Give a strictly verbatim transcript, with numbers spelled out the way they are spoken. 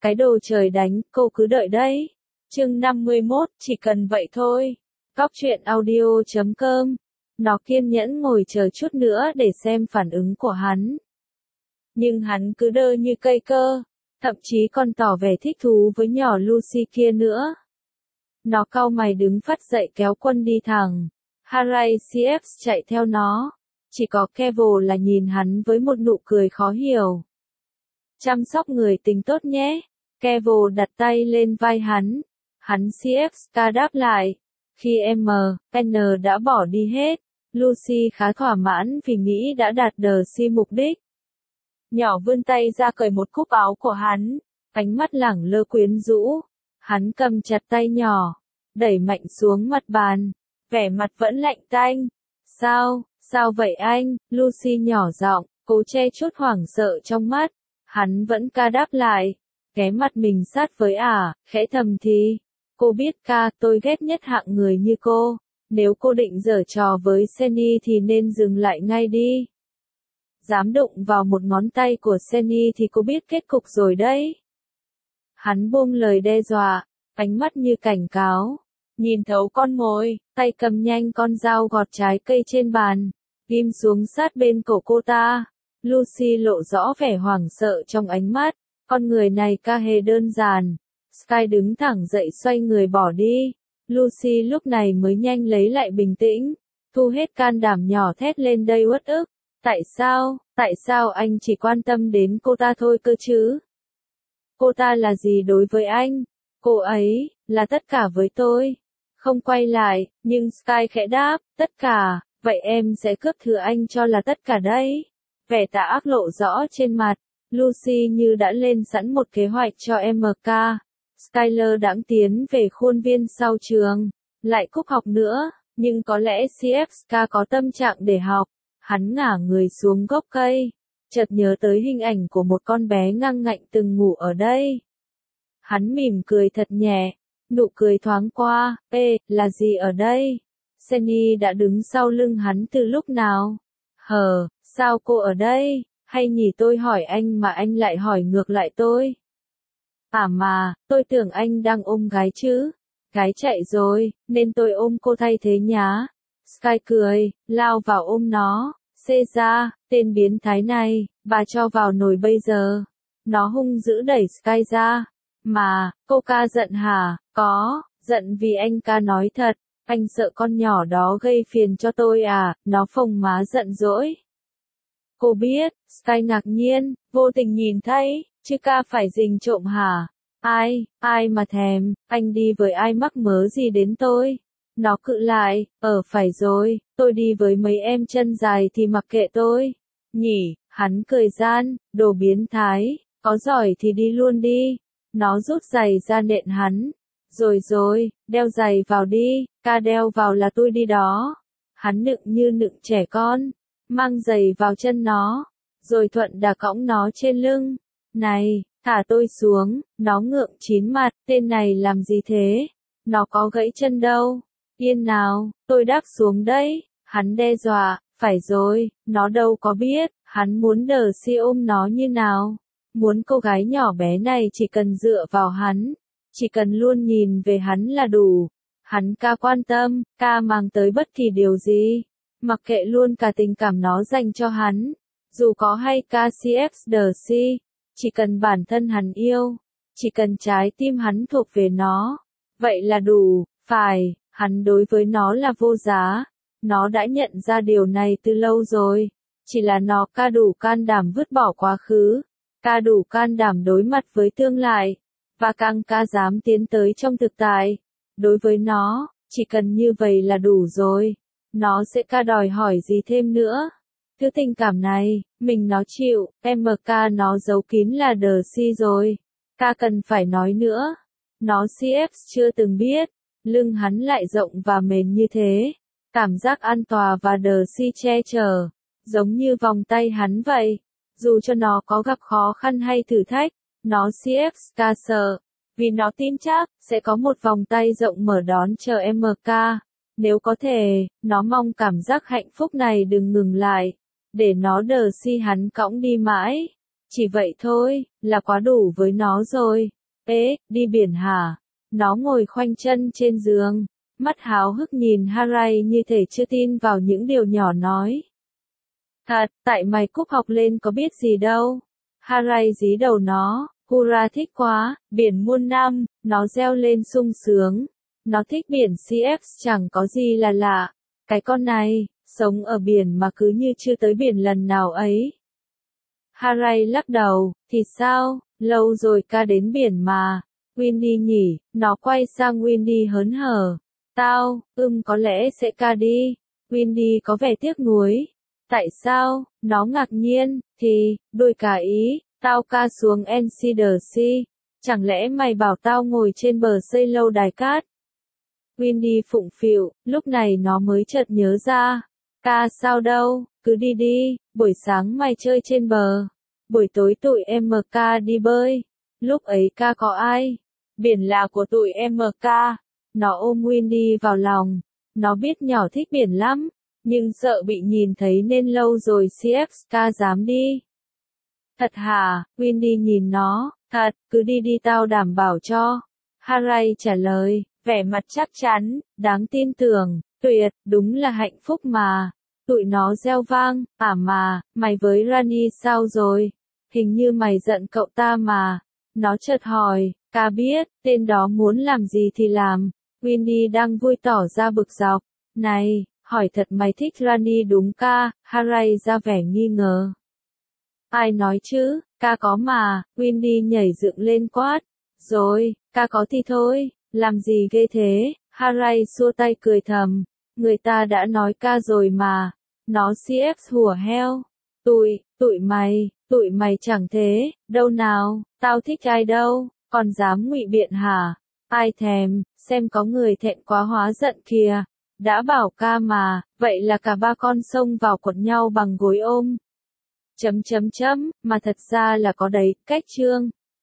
Cái đồ trời đánh, cô cứ đợi đấy. Chương năm mươi mốt, chỉ cần vậy thôi. Cóc truyện audio chấm com. Nó kiên nhẫn ngồi chờ chút nữa để xem phản ứng của hắn. Nhưng hắn cứ đơ như cây cơ, thậm chí còn tỏ vẻ thích thú với nhỏ Lucy kia nữa. Nó cau mày đứng phắt dậy kéo quân đi thẳng. Harry xê ép chạy theo nó. Chỉ có Kevin là nhìn hắn với một nụ cười khó hiểu. Chăm sóc người tính tốt nhé. Kevin đặt tay lên vai hắn. Hắn xê ép ca đáp lại. Khi M, N đã bỏ đi hết, Lucy khá thỏa mãn vì nghĩ đã đạt được si mục đích. Nhỏ vươn tay ra cởi một cúc áo của hắn, ánh mắt lẳng lơ quyến rũ. Hắn cầm chặt tay nhỏ, đẩy mạnh xuống mặt bàn, vẻ mặt vẫn lạnh tanh. Sao, sao vậy anh? Lucy nhỏ giọng, cố che chút hoảng sợ trong mắt. Hắn vẫn ca đáp lại, ghé mặt mình sát với ả, khẽ thầm thì. Cô biết ca, tôi ghét nhất hạng người như cô. Nếu cô định giở trò với Senny thì nên dừng lại ngay đi. Dám đụng vào một ngón tay của Senny thì cô biết kết cục rồi đấy. Hắn buông lời đe dọa, ánh mắt như cảnh cáo. Nhìn thấu con mồi, tay cầm nhanh con dao gọt trái cây trên bàn, ghim xuống sát bên cổ cô ta. Lucy lộ rõ vẻ hoảng sợ trong ánh mắt. Con người này ca hề đơn giản. Sky đứng thẳng dậy xoay người bỏ đi. Lucy lúc này mới nhanh lấy lại bình tĩnh, thu hết can đảm nhỏ thét lên đầy uất ức. Tại sao, tại sao anh chỉ quan tâm đến cô ta thôi cơ chứ? Cô ta là gì đối với anh? Cô ấy, là tất cả với tôi. Không quay lại, nhưng Sky khẽ đáp, tất cả, vậy em sẽ cướp thứ anh cho là tất cả đấy. Vẻ tà ác lộ rõ trên mặt, Lucy như đã lên sẵn một kế hoạch cho em ca. Skyler đãng tiến về khuôn viên sau trường, lại cúp học nữa, nhưng có lẽ xê ép ca có tâm trạng để học. Hắn ngả người xuống gốc cây, chợt nhớ tới hình ảnh của một con bé ngăng ngạnh từng ngủ ở đây. Hắn mỉm cười thật nhẹ, nụ cười thoáng qua, ê, là gì ở đây? Senny đã đứng sau lưng hắn từ lúc nào? Hờ, sao cô ở đây? Hay nhỉ tôi hỏi anh mà anh lại hỏi ngược lại tôi? À mà, tôi tưởng anh đang ôm gái chứ. Gái chạy rồi, nên tôi ôm cô thay thế nhá. Sky cười, lao vào ôm nó. Xê ra, tên biến thái này, bà cho vào nồi bây giờ. Nó hung dữ đẩy Sky ra. Mà, cô ca giận hả? Có, giận vì anh ca nói thật. Anh sợ con nhỏ đó gây phiền cho tôi à? Nó phồng má giận dỗi. Cô biết, Sky ngạc nhiên, vô tình nhìn thấy, chứ ca phải rình trộm hả? Ai, ai mà thèm, anh đi với ai mắc mớ gì đến tôi? Nó cự lại, ờ phải rồi, tôi đi với mấy em chân dài thì mặc kệ tôi. Nhỉ, hắn cười gian, đồ biến thái, có giỏi thì đi luôn đi. Nó rút giày ra nện hắn. Rồi rồi, đeo giày vào đi, ca đeo vào là tôi đi đó. Hắn nựng như nựng trẻ con, mang giày vào chân nó, rồi thuận đà cõng nó trên lưng. Này, thả tôi xuống, nó ngượng chín mặt, tên này làm gì thế? Nó có gãy chân đâu. Yên nào, tôi đáp xuống đấy. Hắn đe dọa, phải rồi, nó đâu có biết, hắn muốn đờ si ôm nó như nào. Muốn cô gái nhỏ bé này chỉ cần dựa vào hắn, chỉ cần luôn nhìn về hắn là đủ. Hắn ca quan tâm, ca mang tới bất kỳ điều gì, mặc kệ luôn cả tình cảm nó dành cho hắn. Dù có hay ca xê ép đờ si, chỉ cần bản thân hắn yêu, chỉ cần trái tim hắn thuộc về nó, vậy là đủ. Phải, hắn đối với nó là vô giá. Nó đã nhận ra điều này từ lâu rồi. Chỉ là nó ca đủ can đảm vứt bỏ quá khứ, ca đủ can đảm đối mặt với tương lai, và càng ca dám tiến tới trong thực tại. Đối với nó, chỉ cần như vậy là đủ rồi. Nó sẽ ca đòi hỏi gì thêm nữa. Thứ tình cảm này, mình nó chịu, em ca nó giấu kín là đờ si rồi. Ca cần phải nói nữa. Nó xê ép chưa từng biết, lưng hắn lại rộng và mềm như thế. Cảm giác an toàn và đờ si che chở, giống như vòng tay hắn vậy. Dù cho nó có gặp khó khăn hay thử thách, nó xê ép ca sợ, vì nó tin chắc, sẽ có một vòng tay rộng mở đón chờ em ca. Nếu có thể, nó mong cảm giác hạnh phúc này đừng ngừng lại, để nó đờ si hắn cõng đi mãi. Chỉ vậy thôi, là quá đủ với nó rồi. Ế, đi biển hả? Nó ngồi khoanh chân trên giường, mắt háo hức nhìn Haray như thể chưa tin vào những điều nhỏ nói. Thật, tại mày cúp học lên có biết gì đâu. Haray dí đầu nó, Hura thích quá, biển muôn năm, nó reo lên sung sướng. Nó thích biển xê ép chẳng có gì là lạ. Cái con này, sống ở biển mà cứ như chưa tới biển lần nào ấy. Haray lắc đầu, thì sao, lâu rồi ca đến biển mà. Winnie nhỉ, nó quay sang Winnie hớn hở. Tao, ưm có lẽ sẽ ca đi. Winnie có vẻ tiếc nuối. Tại sao, nó ngạc nhiên, thì, đôi cả ý, tao ca xuống en xê đê xê. Chẳng lẽ mày bảo tao ngồi trên bờ xây lâu đài cát? Winnie phụng phịu, lúc này nó mới chợt nhớ ra. Ca sao đâu, cứ đi đi, buổi sáng mày chơi trên bờ. Buổi tối tụi em ca đi bơi. Lúc ấy ca có ai? Biển là của tụi em ca. Nó ôm Winnie vào lòng. Nó biết nhỏ thích biển lắm, nhưng sợ bị nhìn thấy nên lâu rồi xê ép ca dám đi. Thật hả? Winnie nhìn nó, thật, cứ đi đi tao đảm bảo cho. Haray trả lời, vẻ mặt chắc chắn, đáng tin tưởng, tuyệt, đúng là hạnh phúc mà. Tụi nó reo vang, à mà, mày với Rani sao rồi? Hình như mày giận cậu ta mà. Nó chợt hỏi, ca biết, tên đó muốn làm gì thì làm. Winnie đang vui tỏ ra bực dọc. Này, hỏi thật mày thích Rani đúng ca? Haray ra vẻ nghi ngờ. Ai nói chứ, ca có mà. Winnie nhảy dựng lên quát. Rồi, ca có thì thôi, làm gì ghê thế? Haray xua tay cười thầm. Người ta đã nói ca rồi mà. Nó xê ép hùa heo. Tụi, tụi mày, tụi mày chẳng thế, đâu nào, tao thích ai đâu, còn dám ngụy biện hả? Ai thèm, xem có người thẹn quá hóa giận kìa. Đã bảo ca mà, vậy là cả ba con xông vào quật nhau bằng gối ôm. Chấm chấm chấm, mà thật ra là có đấy, cách chương.